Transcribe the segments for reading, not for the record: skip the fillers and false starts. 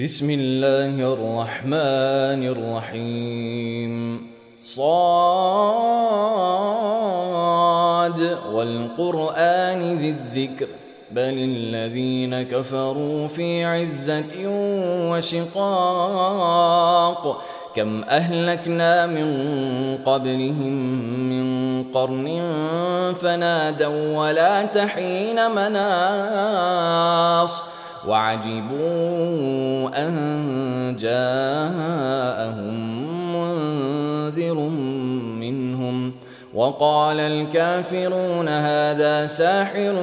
بسم الله الرحمن الرحيم صاد والقرآن ذي الذكر بل الذين كفروا في عزة وشقاق كم أهلكنا من قبلهم من قرن فنادوا ولا تحين مناص وعجبوا أن جاءهم منذر منهم وقال الكافرون هذا ساحر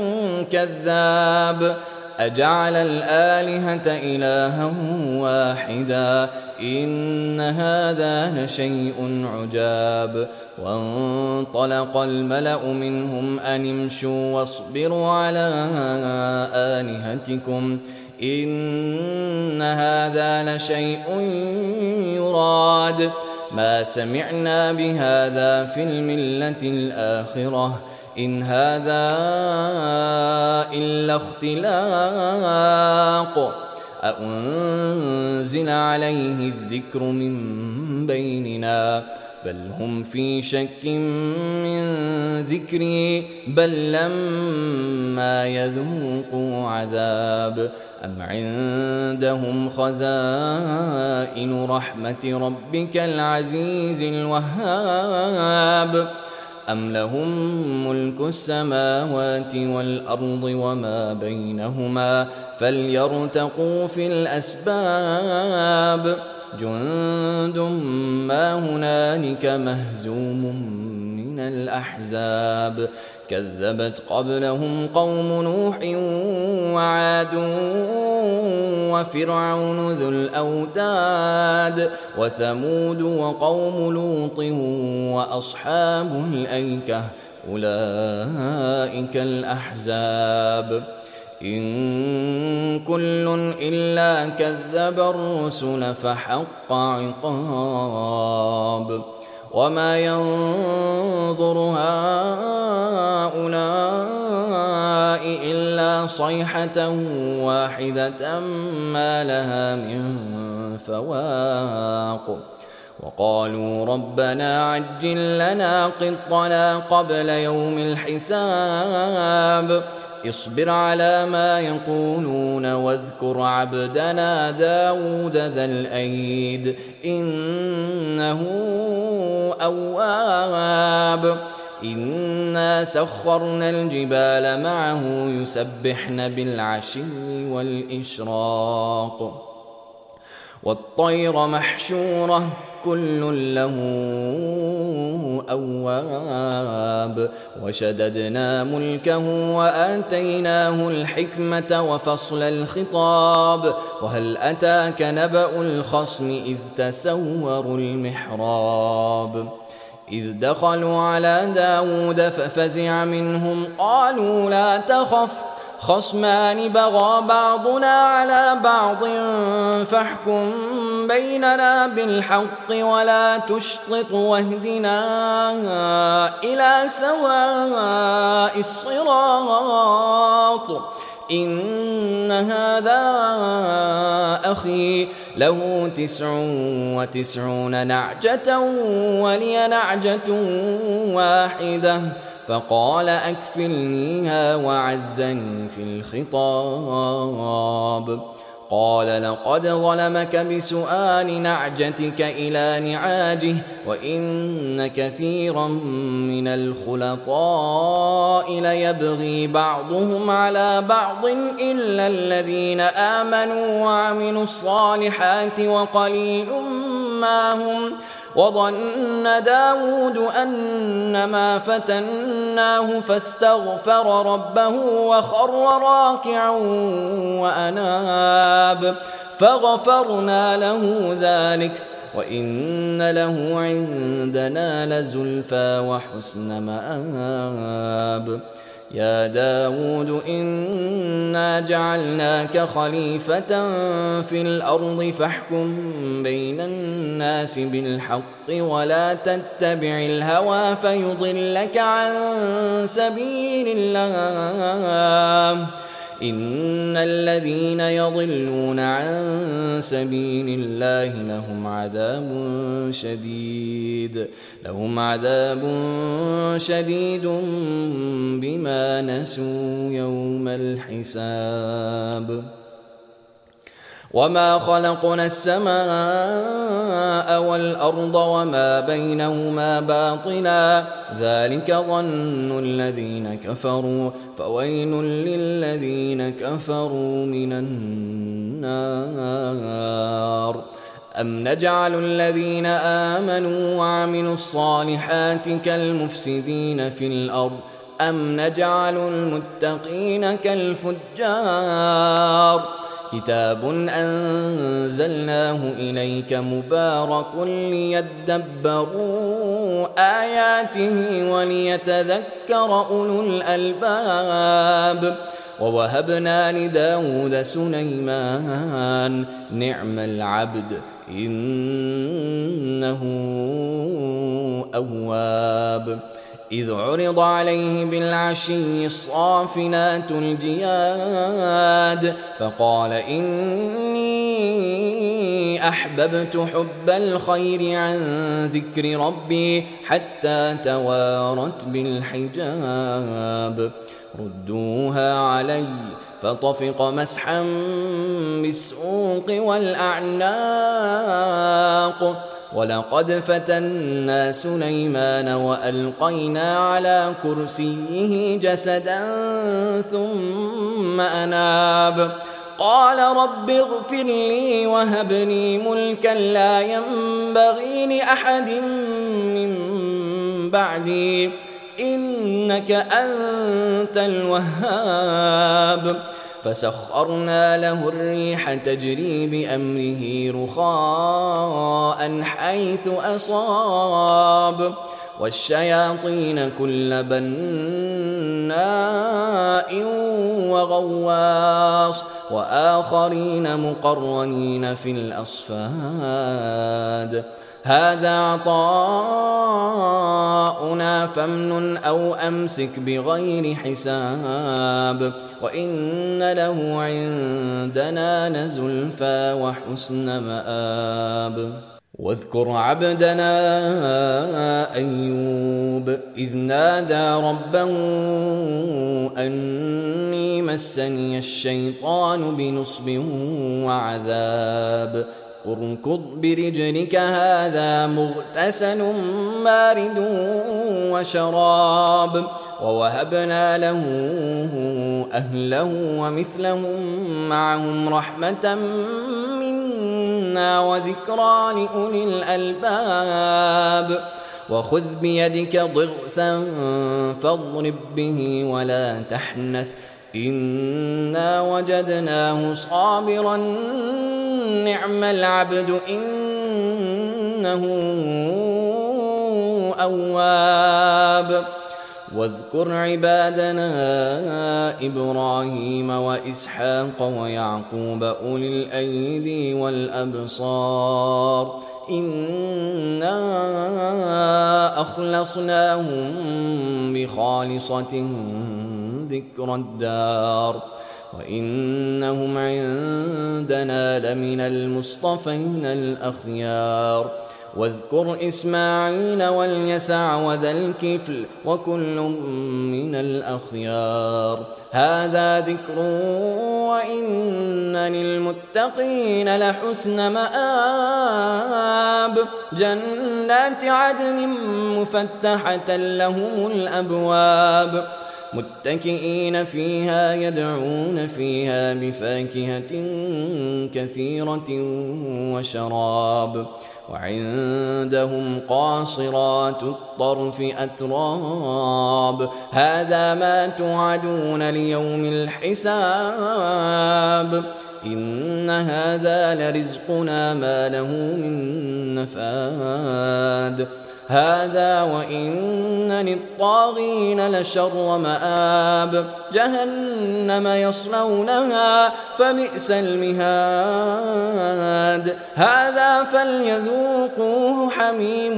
كذاب أجعل الآلهة إلها واحدا إن هذا لشيء عجاب وانطلق الملأ منهم أن امشوا واصبروا على آلهتكم إن هذا لشيء يراد ما سمعنا بهذا في الملة الآخرة إن هذا إلا اختلاق أأنزل عليه الذكر من بيننا بل هم في شك من ذكري بل لما يذوقوا عذاب أم عندهم خزائن رحمة ربك العزيز الوهاب أم لهم ملك السماوات والأرض وما بينهما فليرتقوا في الأسباب جند ما هنالك مهزوم من الأحزاب كذبت قبلهم قوم نوح وعاد وفرعون ذو الأوتاد وثمود وقوم لوط وأصحاب الأيكة أولئك الأحزاب إن كل إلا كذب الرسل فحق عقاب وما ينظر هؤلاء إلا صيحة واحدة ما لها من فواق وقالوا ربنا عجل لنا قطنا قبل يوم الحساب اصبر على ما يقولون واذكر عبدنا داود ذا الأيد إنه أواب إنا سخرنا الجبال معه يسبحن بالعشي والإشراق والطير محشورة كل له أواب وشددنا ملكه وآتيناه الحكمة وفصل الخطاب وهل أتاك نبأ الخصم إذ تسوروا المحراب إذ دخلوا على داود ففزع منهم قالوا لا تخف خصمان بغى بعضنا على بعض فاحكم بيننا بالحق ولا تشطط واهدنا إلى سواء الصراط إن هذا أخي له 99 نعجة ولي نعجة واحدة فقال أكفلنيها وعزني في الخطاب قال لقد ظلمك بسؤال نعجتك إلى نعاجه وإن كثيرا من الخلطاء ليبغي بعضهم على بعض إلا الذين آمنوا وعملوا الصالحات وقليل ما هم وظن داود أنما فتناه فاستغفر ربه وخر راكعا وأناب فغفرنا له ذلك وإن له عندنا لزلفى وحسن مآب يا داود إنا جعلناك خليفة في الأرض فاحكم بين الناس بالحق ولا تتبع الهوى فيضلك عن سبيل الله إن الذين يضلون عن سبيل الله لهم عذاب شديد بما نسوا يوم الحساب. وما خلقنا السماء والأرض وما بينهما باطلا ذلك ظن الذين كفروا فويل للذين كفروا من النار. أم نجعل الذين آمنوا وعملوا الصالحات كالمفسدين في الأرض أم نجعل المتقين كالفجار. كتاب أنزلناه إليك مبارك ليدبروا آياته وليتذكر أولو الألباب. ووهبنا لداود سليمان نعم العبد إنه أواب. إذ عرض عليه بالعشي الصافنات الجياد فقال إني أحببت حب الخير عن ذكر ربي حتى توارت بالحجاب. ردوها علي فطفق مسحا بالسوق والأعناق. ولقد فتنا سليمان وألقينا على كرسيه جسدا ثم أناب. قال رب اغفر لي وهب لي ملكا لا ينبغي لأحد من بعدي إنك أنت الوهاب. فسخرنا له الريح تجري بأمره رخاء حيث أصاب والشياطين كل بناء وغواص وآخرين مقرنين في الأصفاد. هذا عطاؤنا فامنن أو أمسك بغير حساب وإن له عندنا لزلفى وحسن مآب. واذكر عبدنا أيوب إذ نادى ربه أني مسني الشيطان بنصب وعذاب. اركض برجلك هذا مغتسل بارد وشراب. ووهبنا له أهله ومثلهم معهم رحمة منا وذكرى لأولي الألباب. وخذ بيدك ضغثا فاضرب به ولا تحنث إنا وجدناه صابرا نعم العبد إنه أواب. واذكر عبادنا إبراهيم وإسحاق ويعقوب أولي الأيدي والأبصار إنا أخلصناهم بخالصة ذكر الدار وإنهم عندنا لمن المصطفين الأخيار. واذكر إسماعيل واليسع وذا الكفل وكل من الأخيار. هذا ذكر وإن للمتقين لحسن مآب. جنات عدن مفتحة لهم الأبواب متكئين فيها يدعون فيها بفاكهة كثيرة وشراب. وعندهم قاصرات الطرف أتراب. هذا ما توعدون ليوم الحساب إن هذا لرزقنا ما له من نفاد. هذا وإن للطاغين لشر مآب. جهنم يصلونها فبئس المهاد. هذا فليذوقوه حميم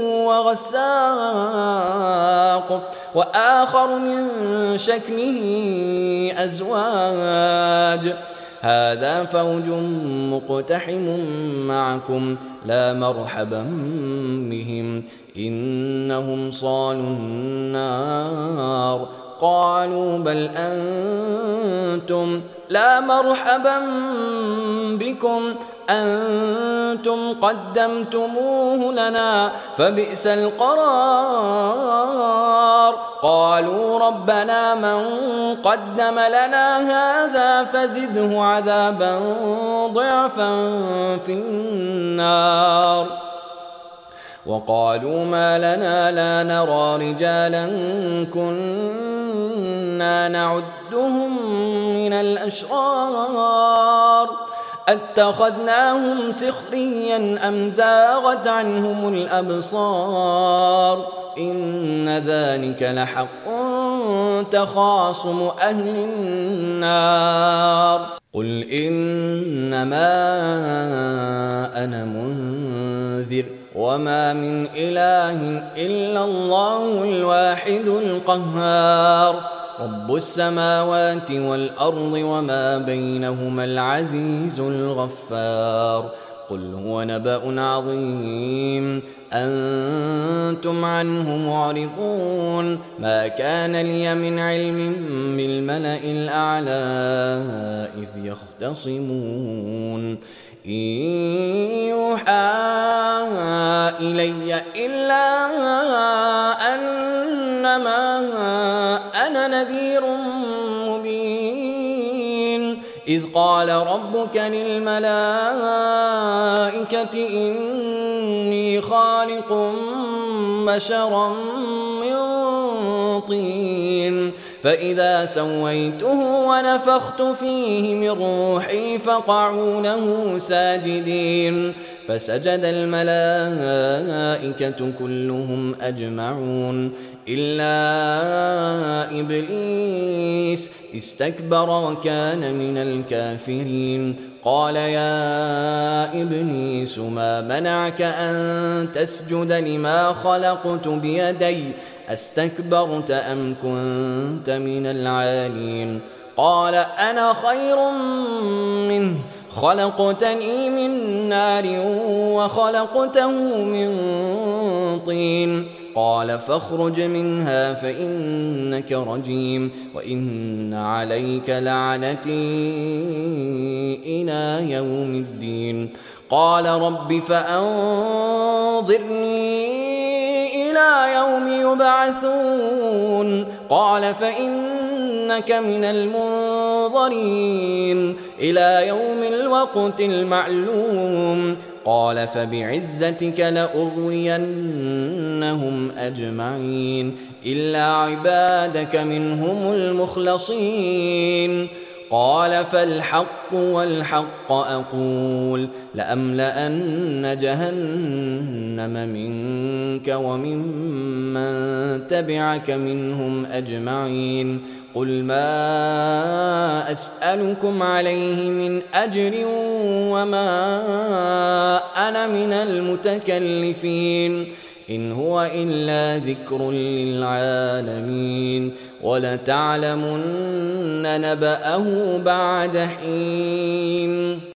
وغساق وآخر من شكله أزواج. هذا فوج مقتحم معكم لا مرحبا بهم إنهم صالوا النار قالوا بل أنتم لا مرحبا بكم أنتم قدمتموه لنا فبئس القرار قالوا ربنا من قدم لنا هذا فزده عذابا ضعفا في النار وقالوا ما لنا لا نرى رجالا كنا نعدهم من الأشرار أتخذناهم سخريا أم زاغت عنهم الأبصار إن ذلك لحق تخاصم أهل النار قل إنما أنا منذر وما من إله إلا الله الواحد القهار رب السماوات والأرض وما بينهما العزيز الغفار قل هو نبأ عظيم أنتم عنه معرضون ما كان لي من علم بالملأ الأعلى إذ يختصمون إن يوحى إلي إلا أنما أنا نذير مبين إذ قال ربك للملائكة إني خالق بشرا من طين فإذا سويته ونفخت فيه من روحي فقعوا له ساجدين فسجد الملائكة كلهم أجمعون إلا إبليس استكبر وكان من الكافرين قال يا إبليس ما منعك أن تسجد لما خلقت بيدي أستكبرت أم كنت من العالين قال أنا خير منه خلقتني من نار وخلقته من طين قال فاخرج منها فإنك رجيم وإن عليك لعنتي إلى يوم الدين قال رب فأنظرني إلى يوم يبعثون قال فإنك من المنظرين إلى يوم الوقت المعلوم قال فبعزتك لأغوينهم أجمعين إلا عبادك منهم المخلصين قال فالحق والحق أقول لأملأن جهنم منك وممن تبعك منهم أجمعين قل ما أسألكم عليه من أجر وما أنا من المتكلفين إن هو إلا ذكر للعالمين ولتعلمن نبأه بعد حين